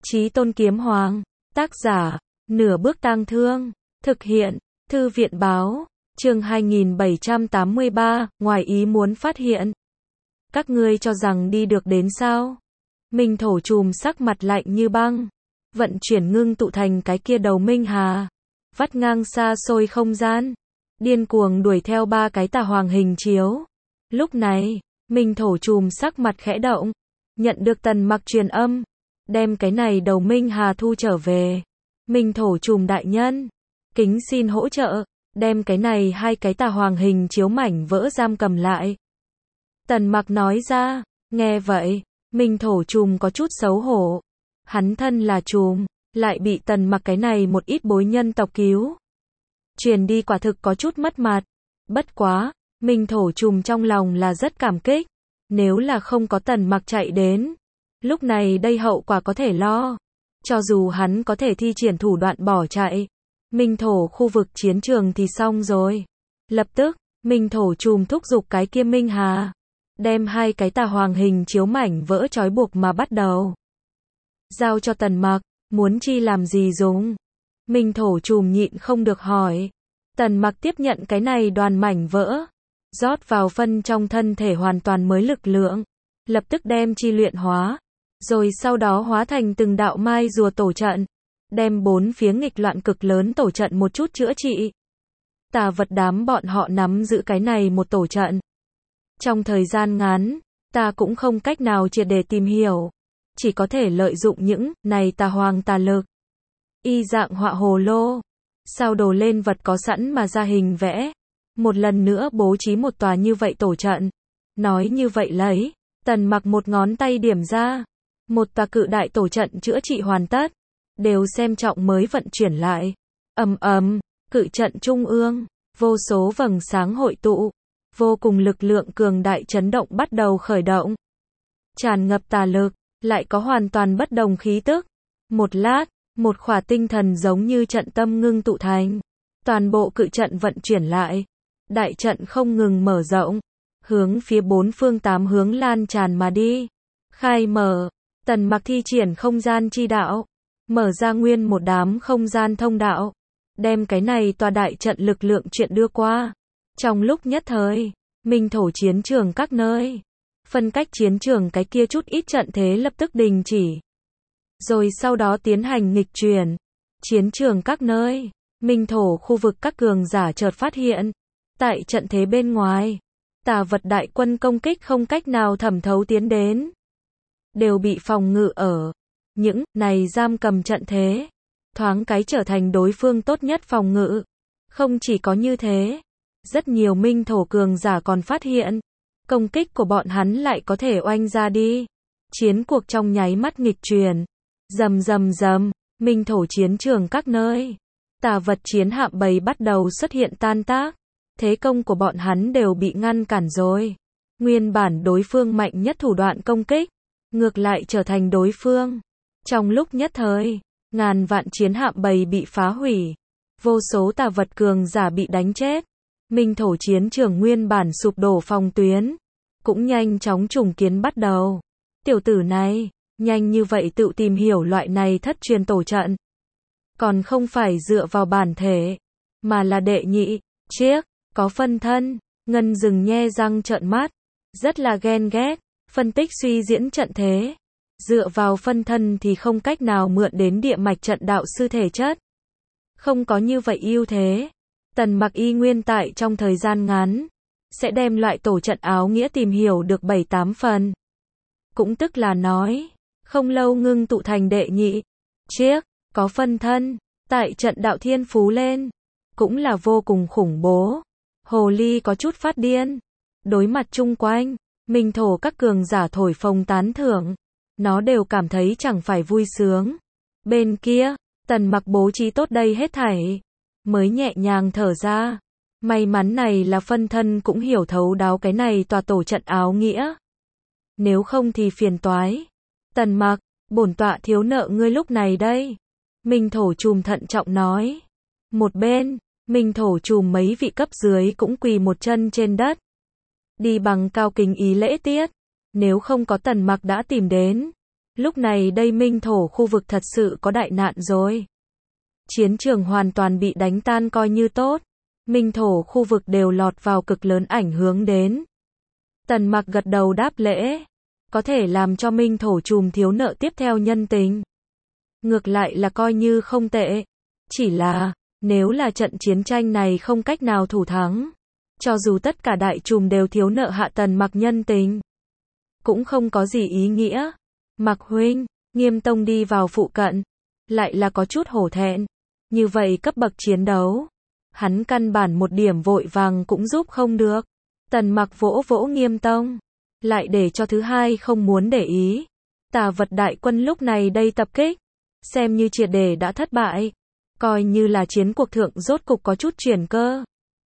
Chí Tôn Kiếm Hoàng. Tác giả, Nửa Bước Tang Thương. Thực hiện, Thư viện báo. Chương 2783, ngoài ý muốn phát hiện. Các ngươi cho rằng đi được đến sao? Minh Thổ Trùm sắc mặt lạnh như băng. Vận chuyển ngưng tụ thành cái kia đầu Minh Hà. Vắt ngang xa xôi không gian. Điên cuồng đuổi theo ba cái tà hoàng hình chiếu. Lúc này, Minh Thổ Trùm sắc mặt khẽ động. Nhận được Tần Mặc truyền âm. Đem cái này đầu Minh Hà thu trở về. Minh Thổ Trùm đại nhân. Kính xin hỗ trợ. Đem cái này hai cái tà hoàng hình chiếu mảnh vỡ giam cầm lại. Tần Mặc nói ra. Nghe vậy, Minh Thổ Trùm có chút xấu hổ. Hắn thân là trùm, lại bị Tần Mặc cái này một ít bối nhân tộc cứu. Truyền đi quả thực có chút mất mặt. Bất quá, Minh Thổ Trùm trong lòng là rất cảm kích. Nếu là không có Tần Mặc chạy đến, lúc này đây hậu quả có thể lo. Cho dù hắn có thể thi triển thủ đoạn bỏ chạy, Minh Thổ khu vực chiến trường thì xong rồi. Lập tức, Minh Thổ Trùm thúc giục cái kia Minh Hà. Đem hai cái tà hoàng hình chiếu mảnh vỡ trói buộc mà bắt đầu. Giao cho Tần Mặc, muốn chi làm gì dùng? Minh Thổ Trùm nhịn không được hỏi. Tần Mặc tiếp nhận cái này đoàn mảnh vỡ. Rót vào phân trong thân thể hoàn toàn mới lực lượng. Lập tức đem chi luyện hóa. Rồi sau đó hóa thành từng đạo mai rùa tổ trận. Đem bốn phía nghịch loạn cực lớn tổ trận một chút chữa trị. Tà vật đám bọn họ nắm giữ cái này một tổ trận. Trong thời gian ngắn, ta cũng không cách nào triệt để tìm hiểu. Chỉ có thể lợi dụng những này tà hoàng tà lực. Y dạng họa hồ lô. Sao đồ lên vật có sẵn mà ra hình vẽ. Một lần nữa bố trí một tòa như vậy tổ trận. Nói như vậy lấy, Tần Mặc một ngón tay điểm ra. Một tòa cự đại tổ trận chữa trị hoàn tất. Đều xem trọng mới vận chuyển lại. Ầm ầm, cự trận trung ương, vô số vầng sáng hội tụ. Vô cùng lực lượng cường đại chấn động bắt đầu khởi động. Tràn ngập tà lực, lại có hoàn toàn bất đồng khí tức. Một lát, một khỏa tinh thần giống như trận tâm ngưng tụ thành. Toàn bộ cự trận vận chuyển lại. Đại trận không ngừng mở rộng. Hướng phía bốn phương tám hướng lan tràn mà đi. Khai mở, Tần Mặc thi triển không gian chi đạo. Mở ra nguyên một đám không gian thông đạo. Đem cái này tòa đại trận lực lượng chuyện đưa qua. Trong lúc nhất thời, Minh Thổ chiến trường các nơi. Phân cách chiến trường cái kia chút ít trận thế lập tức đình chỉ. Rồi sau đó tiến hành nghịch chuyển. Chiến trường các nơi, Minh Thổ khu vực các cường giả chợt phát hiện. Tại trận thế bên ngoài, tà vật đại quân công kích không cách nào thẩm thấu tiến đến. Đều bị phòng ngự ở. Những này giam cầm trận thế. Thoáng cái trở thành đối phương tốt nhất phòng ngự. Không chỉ có như thế. Rất nhiều Minh Thổ cường giả còn phát hiện. Công kích của bọn hắn lại có thể oanh ra đi. Chiến cuộc trong nháy mắt nghịch chuyển. Rầm rầm rầm, Minh Thổ chiến trường các nơi. Tà vật chiến hạm bầy bắt đầu xuất hiện tan tác. Thế công của bọn hắn đều bị ngăn cản rồi. Nguyên bản đối phương mạnh nhất thủ đoạn công kích. Ngược lại trở thành đối phương. Trong lúc nhất thời, ngàn vạn chiến hạm bầy bị phá hủy. Vô số tà vật cường giả bị đánh chết. Minh Thổ chiến trường nguyên bản sụp đổ phòng tuyến. Cũng nhanh chóng trùng kiến bắt đầu. Tiểu tử này, nhanh như vậy tự tìm hiểu loại này thất truyền tổ trận. Còn không phải dựa vào bản thể, mà là đệ nhị, chiếc, có phân thân. Ngân Dừng nhe răng trợn mắt. Rất là ghen ghét, phân tích suy diễn trận thế. Dựa vào phân thân thì không cách nào mượn đến địa mạch trận đạo sư thể chất. Không có như vậy ưu thế. Tần Mặc y nguyên tại trong thời gian ngắn. Sẽ đem loại tổ trận áo nghĩa tìm hiểu được 7-8 phần. Cũng tức là nói. Không lâu ngưng tụ thành đệ nhị. Chiếc, có phân thân. Tại trận đạo thiên phú lên. Cũng là vô cùng khủng bố. Hồ ly có chút phát điên. Đối mặt chung quanh. Minh Thổ các cường giả thổi phồng tán thưởng. Nó đều cảm thấy chẳng phải vui sướng. Bên kia, Tần Mặc bố trí tốt đây hết thảy. Mới nhẹ nhàng thở ra. May mắn này là phân thân cũng hiểu thấu đáo cái này tòa tổ trận áo nghĩa. Nếu không thì phiền toái. Tần Mặc, bổn tọa thiếu nợ ngươi lúc này đây. Minh Thổ Trùm thận trọng nói. Một bên, Minh Thổ Trùm mấy vị cấp dưới cũng quỳ một chân trên đất. Đi bằng cao kính ý lễ tiết. Nếu không có Tần Mặc đã tìm đến. Lúc này đây Minh Thổ khu vực thật sự có đại nạn rồi. Chiến trường hoàn toàn bị đánh tan coi như tốt. Minh Thổ khu vực đều lọt vào cực lớn ảnh hưởng đến. Tần Mặc gật đầu đáp lễ. Có thể làm cho Minh Thổ trùm thiếu nợ tiếp theo nhân tình. Ngược lại là coi như không tệ. Chỉ là, nếu là trận chiến tranh này không cách nào thủ thắng, cho dù tất cả đại trùm đều thiếu nợ hạ Tần Mặc nhân tình, cũng không có gì ý nghĩa. Mặc huynh, Nghiêm Tông đi vào phụ cận, lại là có chút hổ thẹn. Như vậy cấp bậc chiến đấu, hắn căn bản một điểm vội vàng cũng giúp không được. Tần Mặc vỗ vỗ Nghiêm Tông, lại để cho thứ hai không muốn để ý. Tà vật đại quân lúc này đây tập kích, xem như triệt để đã thất bại, coi như là chiến cuộc thượng rốt cục có chút chuyển cơ.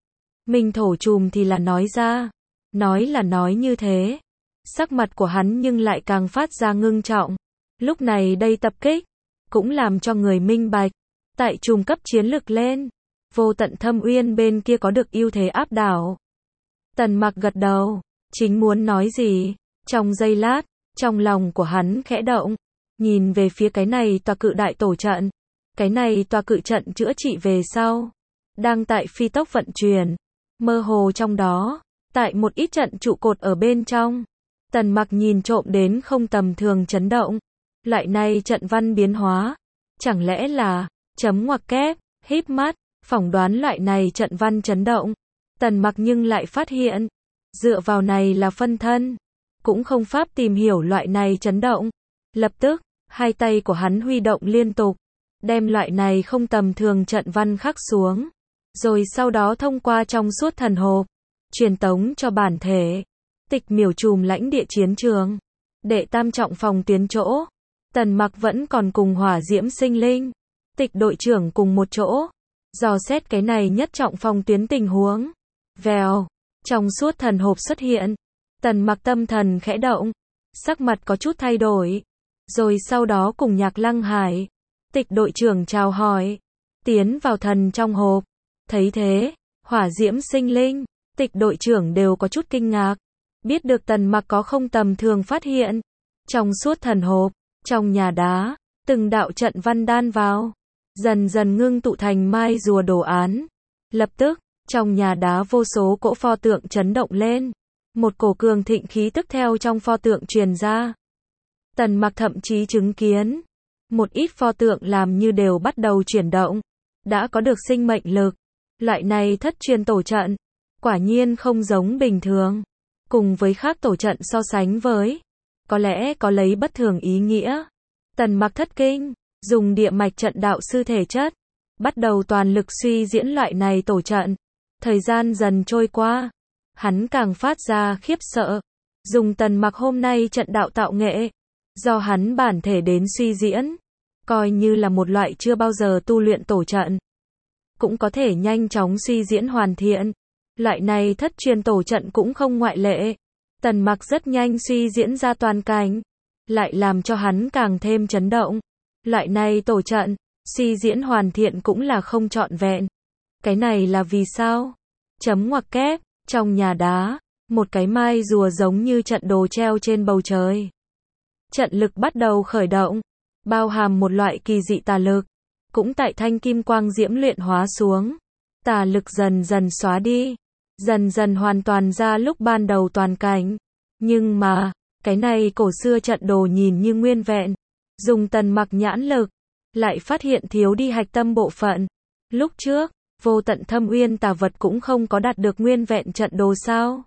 Minh Thổ trùm thì là nói ra, nói là nói như thế, sắc mặt của hắn nhưng lại càng phát ra ngưng trọng. Lúc này đây tập kích, cũng làm cho người minh bạch, tại trùm cấp chiến lực lên, Vô Tận Thâm Uyên bên kia có được ưu thế áp đảo. Tần Mặc gật đầu, chính muốn nói gì, trong giây lát, trong lòng của hắn khẽ động, nhìn về phía cái này tòa cự đại tổ trận. Cái này tòa cự trận chữa trị về sau, đang tại phi tốc vận chuyển, mơ hồ trong đó, tại một ít trận trụ cột ở bên trong. Tần Mặc nhìn trộm đến không tầm thường chấn động. Loại này trận văn biến hóa, chẳng lẽ là chấm ngoặc kép, híp mắt, phỏng đoán loại này trận văn chấn động. Tần Mặc nhưng lại phát hiện, dựa vào này là phân thân, cũng không pháp tìm hiểu loại này chấn động. Lập tức, hai tay của hắn huy động liên tục, đem loại này không tầm thường trận văn khắc xuống, rồi sau đó thông qua trong suốt thần hộp, truyền tống cho bản thể. Tịch miểu trùm lãnh địa chiến trường, đệ tam trọng phòng tuyến chỗ, Tần Mặc vẫn còn cùng hỏa diễm sinh linh, Tịch đội trưởng cùng một chỗ, dò xét cái này nhất trọng phòng tuyến tình huống. Vèo, trong suốt thần hộp xuất hiện, Tần Mặc tâm thần khẽ động, sắc mặt có chút thay đổi, rồi sau đó cùng Nhạc Lăng Hải, Tịch đội trưởng chào hỏi, tiến vào thần trong hộp. Thấy thế, hỏa diễm sinh linh, Tịch đội trưởng đều có chút kinh ngạc, biết được Tần Mặc có không tầm thường phát hiện. Trong suốt thần hộp, trong nhà đá, từng đạo trận văn đan vào, dần dần ngưng tụ thành mai rùa đồ án. Lập tức, trong nhà đá vô số cỗ pho tượng chấn động lên, một cổ cường thịnh khí tức theo trong pho tượng truyền ra. Tần Mặc thậm chí chứng kiến, một ít pho tượng làm như đều bắt đầu chuyển động, đã có được sinh mệnh lực. Loại này thất truyền tổ trận, quả nhiên không giống bình thường. Cùng với khác tổ trận so sánh với, có lẽ có lấy bất thường ý nghĩa. Tần Mặc thất kinh, dùng địa mạch trận đạo sư thể chất, bắt đầu toàn lực suy diễn loại này tổ trận. Thời gian dần trôi qua, hắn càng phát ra khiếp sợ, dùng Tần Mặc hôm nay trận đạo tạo nghệ, do hắn bản thể đến suy diễn, coi như là một loại chưa bao giờ tu luyện tổ trận, cũng có thể nhanh chóng suy diễn hoàn thiện. Loại này thất truyền tổ trận cũng không ngoại lệ. Tần Mặc rất nhanh suy diễn ra toàn cảnh, lại làm cho hắn càng thêm chấn động. Loại này tổ trận, suy diễn hoàn thiện cũng là không trọn vẹn. Cái này là vì sao? Chấm ngoặc kép, trong nhà đá, một cái mai rùa giống như trận đồ treo trên bầu trời. Trận lực bắt đầu khởi động, bao hàm một loại kỳ dị tà lực, cũng tại thanh kim quang diễm luyện hóa xuống. Tà lực dần dần xóa đi, dần dần hoàn toàn ra lúc ban đầu toàn cảnh. Nhưng mà, cái này cổ xưa trận đồ nhìn như nguyên vẹn, dùng Tần Mặc nhãn lực, lại phát hiện thiếu đi hạch tâm bộ phận. Lúc trước, Vô Tận Thâm Uyên tà vật cũng không có đạt được nguyên vẹn trận đồ sao?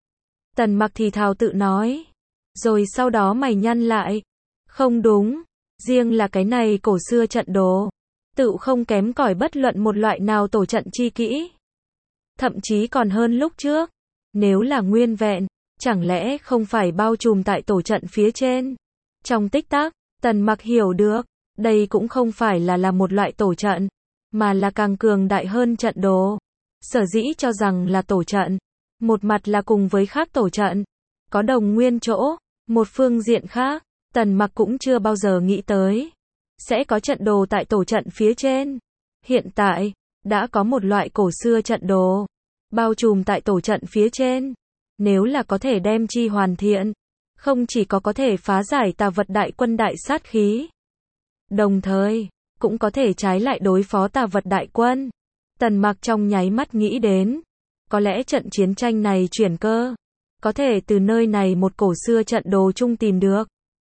Tần Mặc thì thào tự nói, rồi sau đó mày nhăn lại. Không đúng, riêng là cái này cổ xưa trận đồ, tự không kém cỏi bất luận một loại nào tổ trận chi kỹ. Thậm chí còn hơn lúc trước. Nếu là nguyên vẹn, chẳng lẽ không phải bao trùm tại tổ trận phía trên? Trong tích tắc, Tần Mặc hiểu được, đây cũng không phải là một loại tổ trận, mà là càng cường đại hơn trận đồ. Sở dĩ cho rằng là tổ trận, một mặt là cùng với khác tổ trận, có đồng nguyên chỗ, một phương diện khác, Tần Mặc cũng chưa bao giờ nghĩ tới sẽ có trận đồ tại tổ trận phía trên. Hiện tại, đã có một loại cổ xưa trận đồ, bao trùm tại tổ trận phía trên. Nếu là có thể đem chi hoàn thiện, không chỉ có thể phá giải tà vật đại quân đại sát khí, đồng thời cũng có thể trái lại đối phó tà vật đại quân. Tần Mặc trong nháy mắt nghĩ đến, có lẽ trận chiến tranh này chuyển cơ, có thể từ nơi này một cổ xưa trận đồ chung tìm được.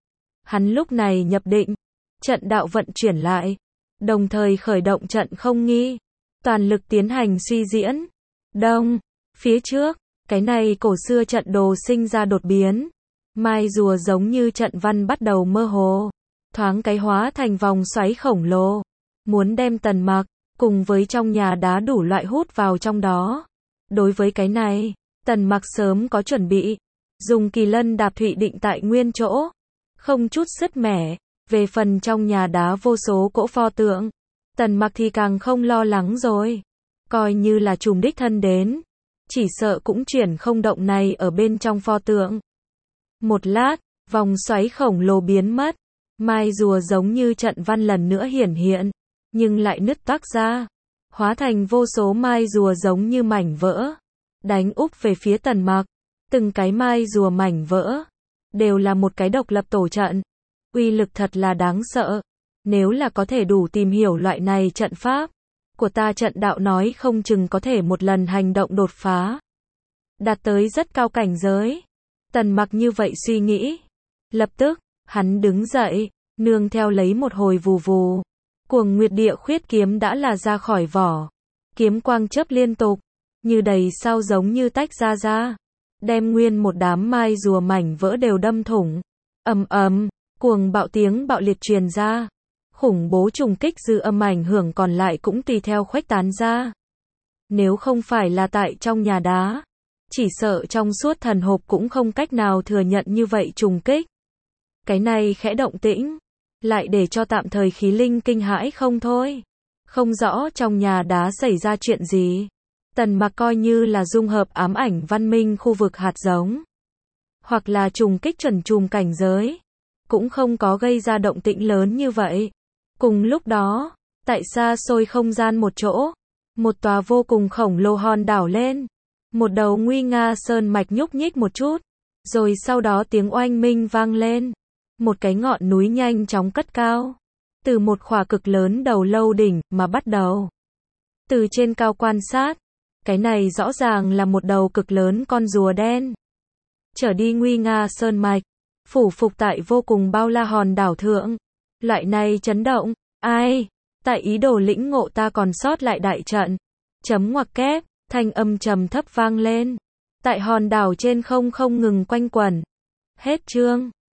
Hắn lúc này nhập định, trận đạo vận chuyển lại, đồng thời khởi động trận không nghi, toàn lực tiến hành suy diễn. Đông, phía trước, cái này cổ xưa trận đồ sinh ra đột biến, mai rùa giống như trận văn bắt đầu mơ hồ, thoáng cái hóa thành vòng xoáy khổng lồ, muốn đem Tần Mặc cùng với trong nhà đá đủ loại hút vào trong đó. Đối với cái này, Tần Mặc sớm có chuẩn bị, dùng kỳ lân đạp thụy định tại nguyên chỗ, không chút sứt mẻ. Về phần trong nhà đá vô số cỗ pho tượng, Tần Mặc thì càng không lo lắng rồi. Coi như là trùm đích thân đến, chỉ sợ cũng chuyển không động này ở bên trong pho tượng. Một lát, vòng xoáy khổng lồ biến mất, mai rùa giống như trận văn lần nữa hiển hiện, nhưng lại nứt toác ra, hóa thành vô số mai rùa giống như mảnh vỡ, đánh úp về phía Tần Mặc. Từng cái mai rùa mảnh vỡ, đều là một cái độc lập tổ trận. Uy lực thật là đáng sợ. Nếu là có thể đủ tìm hiểu loại này trận pháp của ta, trận đạo nói không chừng có thể một lần hành động đột phá, đạt tới rất cao cảnh giới. Tần Mặc như vậy suy nghĩ. Lập tức, hắn đứng dậy, nương theo lấy một hồi vù vù. Cuồng Nguyệt Địa Khuyết kiếm đã là ra khỏi vỏ. Kiếm quang chớp liên tục, như đầy sao giống như tách ra, đem nguyên một đám mai rùa mảnh vỡ đều đâm thủng. Ầm ầm, cuồng bạo tiếng bạo liệt truyền ra. Khủng bố trùng kích dư âm ảnh hưởng còn lại cũng tùy theo khuếch tán ra. Nếu không phải là tại trong nhà đá, chỉ sợ trong suốt thần hộp cũng không cách nào thừa nhận như vậy trùng kích. Cái này khẽ động tĩnh, lại để cho tạm thời khí linh kinh hãi không thôi. Không rõ trong nhà đá xảy ra chuyện gì. Tần Mặc coi như là dung hợp ám ảnh văn minh khu vực hạt giống, hoặc là trùng kích chuẩn trùm cảnh giới, cũng không có gây ra động tĩnh lớn như vậy. Cùng lúc đó, tại xa xôi không gian một chỗ, một tòa vô cùng khổng lồ hòn đảo lên. Một đầu nguy nga sơn mạch nhúc nhích một chút, rồi sau đó tiếng oanh minh vang lên. Một cái ngọn núi nhanh chóng cất cao, từ một khỏa cực lớn đầu lâu đỉnh mà bắt đầu. Từ trên cao quan sát, cái này rõ ràng là một đầu cực lớn con rùa đen. Trở đi nguy nga sơn mạch, phủ phục tại vô cùng bao la hòn đảo thượng. Loại này chấn động, ai? Tại ý đồ lĩnh ngộ ta còn sót lại đại trận. Chấm ngoặc kép, thanh âm trầm thấp vang lên. Tại hòn đảo trên không ngừng quanh quẩn. Hết chương.